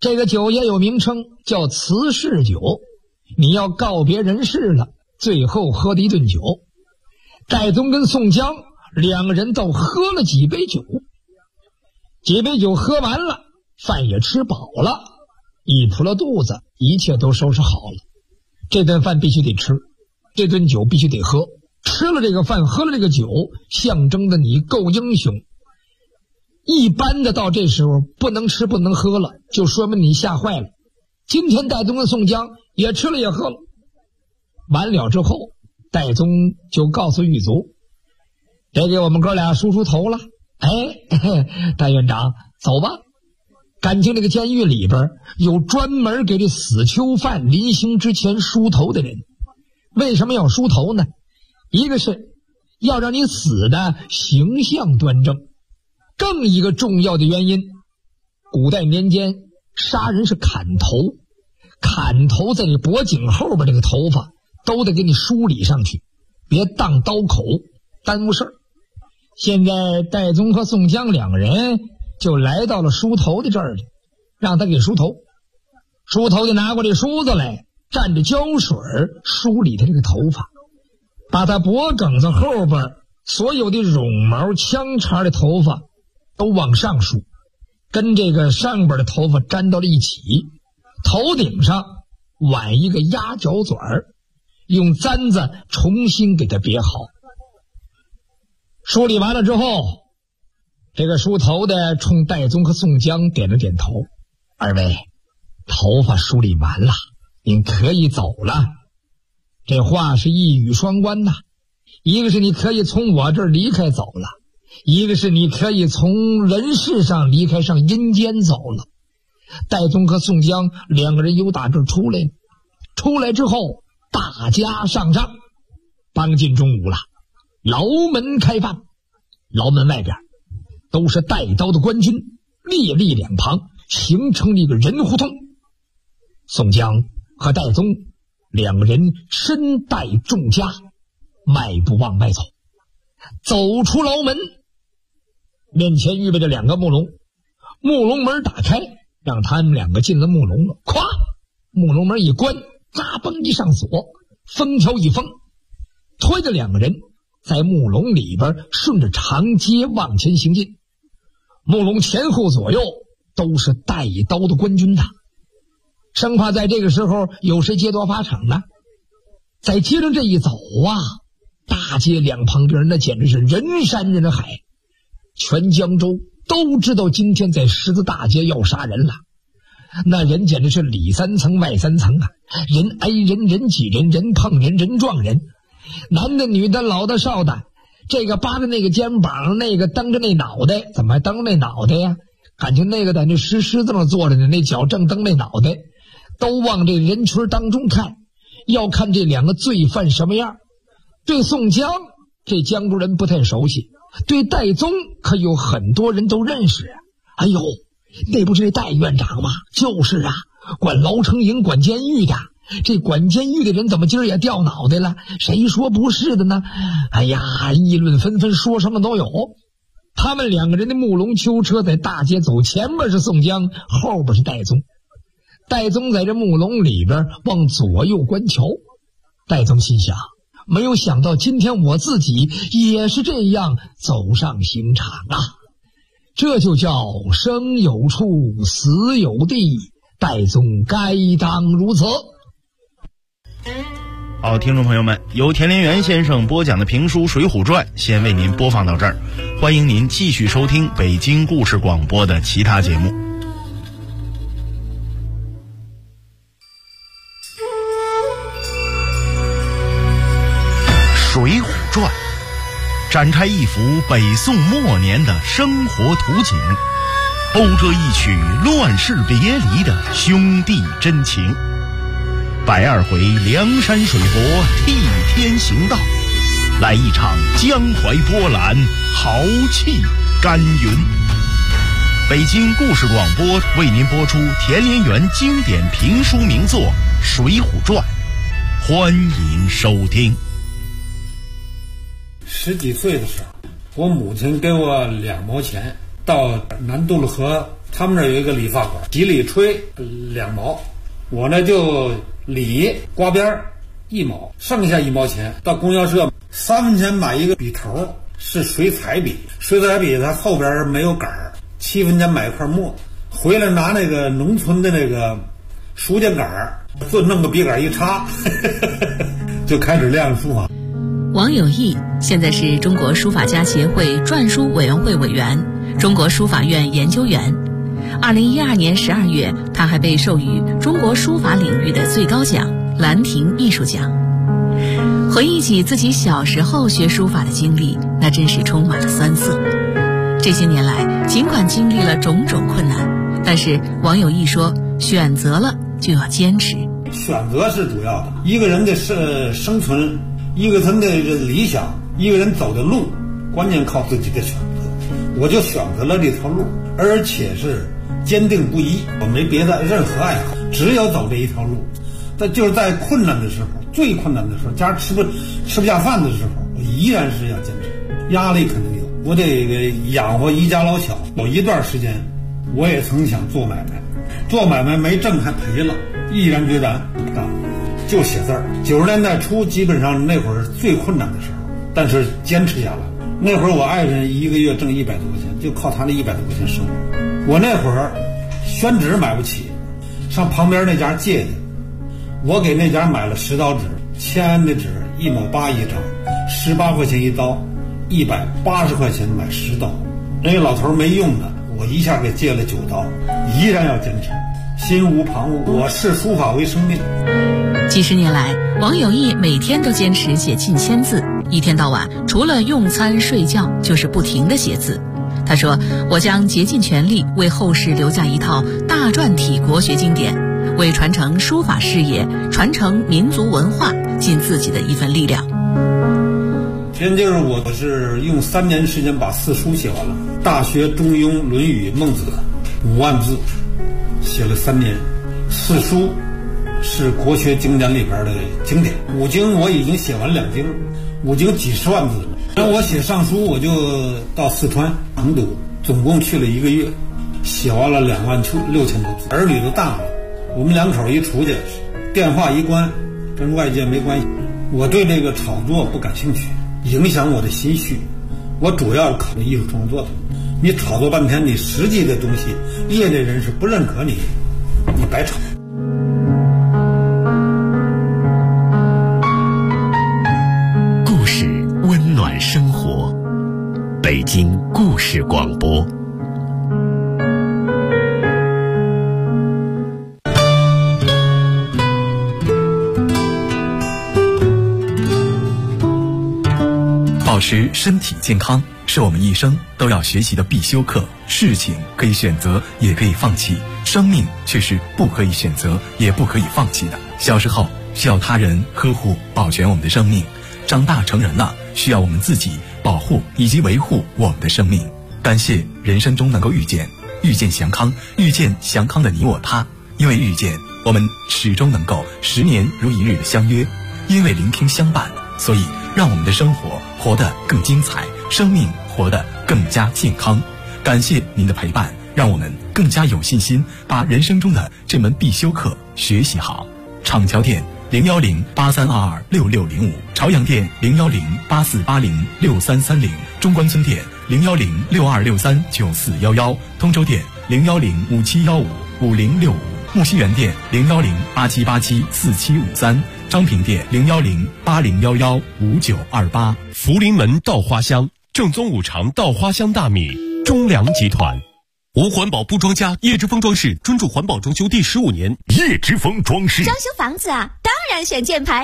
这个酒也有名称，叫辞世酒。你要告别人世了，最后喝的一顿酒。戴宗跟宋江两个人都喝了几杯酒，几杯酒喝完了，饭也吃饱了，一扑了肚子，一切都收拾好了。这顿饭必须得吃，这顿酒必须得喝。吃了这个饭，喝了这个酒，象征着你够英雄。一般的到这时候不能吃不能喝了，就说明你吓坏了。今天戴宗跟宋江也吃了也喝了。完了之后，戴宗就告诉狱卒，得给我们哥俩梳梳头了。戴院长，走吧。感情这个监狱里边有专门给这死囚犯临刑之前梳头的人。为什么要梳头呢？一个是要让你死的形象端正，更一个重要的原因，古代年间杀人是砍头，砍头在你脖颈后边这个头发都得给你梳理上去，别当刀口耽误事儿。现在戴宗和宋江两个人就来到了梳头的这儿里，让他给梳头。梳头就拿过这梳子来，蘸着胶水梳理他这个头发，把他脖梗子后边所有的绒毛枪茬的头发都往上梳，跟这个上边的头发粘到了一起。头顶上挽一个鸭脚嘴儿，用簪子重新给它别好。梳理完了之后，这个梳头的冲戴宗和宋江点了点头，二位，头发梳理完了，您可以走了。这话是一语双关呐，一个是你可以从我这儿离开走了，一个是你可以从人世上离开上阴间走了。戴宗和宋江两个人由打这儿出来，出来之后大家上帐，帮近中午了，牢门开放，牢门外边都是带刀的官军，列立两旁，形成一个人胡同。宋江和戴宗两个人身带重枷，迈步往外走。走出牢门，面前预备着两个木笼，木笼门打开，让他们两个进了木笼了。咵，木笼门一关，扎嘣一上锁，封条一封，推着两个人在木笼里边顺着长街往前行进。木笼前后左右都是带刀的官军呐，生怕在这个时候有谁劫夺法场呢。在街上这一走啊，大街两旁边那简直是人山人海，全江州都知道今天在十字大街要杀人了。那人简直是里三层外三层啊，人挨人，人挤人，人碰人，人撞人，男的女的老的少的，这个扒着那个肩膀，那个蹬着那脑袋。怎么还蹬那脑袋呀？感情那个在那石狮子上坐着呢，那脚正蹬那脑袋，都往这人群当中看，要看这两个罪犯什么样。对宋江这江州人不太熟悉，对戴宗可有很多人都认识啊。哎呦，那不是戴院长吗？就是啊，管牢城营管监狱的。这管监狱的人怎么今儿也掉脑袋了？谁说不是的呢？哎呀，议论纷纷，说什么都有。他们两个人的木笼囚车在大街走，前面是宋江，后边是戴宗。戴宗在这木笼里边往左右观瞧，戴宗心想，没有想到今天我自己也是这样走上刑场啊！这就叫生有处，死有地，戴宗该当如此。 好，听众朋友们，由田连元先生播讲的评书《水浒传》先为您播放到这儿，欢迎您继续收听北京故事广播的其他节目。《水浒传》展开一幅北宋末年的生活图景，勾着一曲乱世别离的兄弟真情。120回梁山水泊替天行道，来一场江淮波澜，豪气干云。北京故事广播为您播出田连元经典评书名作《水浒传》，欢迎收听。 10几岁的时候，我母亲给我2毛钱，到南渡了河他们那儿有一个理发馆，洗理吹2毛，我呢就理刮边1毛，剩下1毛钱到供销社3分钱买一个笔头，是水彩笔，水彩笔它后边没有杆儿，7分钱买一块墨，回来拿那个农村的那个书架杆儿，就弄个笔杆一插就开始练书法。 王有义现在是中国书法家协会篆书委员会委员、中国书法院研究员。2012年12月，他还被授予中国书法领域的最高奖兰亭艺术奖。回忆起自己小时候学书法的经历，那真是充满了酸涩。这些年来，尽管经历了种种困难，但是王有义说，选择了就要坚持。 选择是主要的，一个人的生存，一个人的理想，一个人走的路，关键靠自己的选择。我就选择了这条路，而且是坚定不移，我没别的任何爱好，只有走这一条路。但就是在困难的时候，最困难的时候，家吃不下饭的时候，我依然是要坚持。压力肯定有，我得养活一家老小。有一段时间，我也曾想做买卖，做买卖没挣还赔了，毅然决然就写字儿。90年代初，基本上那会儿最困难的时候，但是坚持下来。那会儿我爱人一个月挣100多块钱，就靠他那100多块钱生活。我那会儿宣纸买不起，上旁边那家借去，我给那家买了10刀纸，签的纸1毛8一张，18块钱一刀，180块钱买10刀。那个老头没用的，我一下给借了9刀，依然要坚持，心无旁骛。我视书法为生命。 几十年来，王有义每天都坚持写近1000字，一天到晚除了用餐睡觉就是不停地写字。他说，我将竭尽全力为后世留下一套大篆体国学经典，为传承书法事业、传承民族文化尽自己的一份力量。 现就是我是用3年时间把4书写完了，《大学》《中庸》《论语》《孟子》5万字，写了3年。4书是国学经典里边的经典，5经我已经写完2经，5经几十万字了。然后我写上书，我就到四川成都，总共去了1个月，写完了26000多字。儿女都大了，我们2口一出去，电话一关，跟外界没关系。我对这个炒作不感兴趣，影响我的心绪。我主要考虑艺术创作的。你炒作半天，你实际的东西，业内人士不认可你，你白炒。 故事温暖生活，北京故事广播。保持身体健康是我们一生都要学习的必修课。事情可以选择，也可以放弃，生命却是不可以选择，也不可以放弃的。小时候需要他人呵护保全我们的生命，长大成人了需要我们自己保护以及维护我们的生命。感谢人生中能够遇见祥康，遇见祥康的你我他。因为遇见，我们始终能够10年如一日的相约；因为聆听相伴，所以让我们的生活活得更精彩，生命活得更加健康。感谢您的陪伴，让我们更加有信心把人生中的这门必修课学习好。厂桥店01083226605，朝阳店01084806330，中关村店01062639411，通州店01057155065，木樨园店01087874753，张平店01080115928。 福临门稻花香，正宗五常稻花香大米，中粮集团。无环保不装家，叶之峰装饰专注环保装修第15年。 叶之峰装饰装修房子啊，当然选箭牌。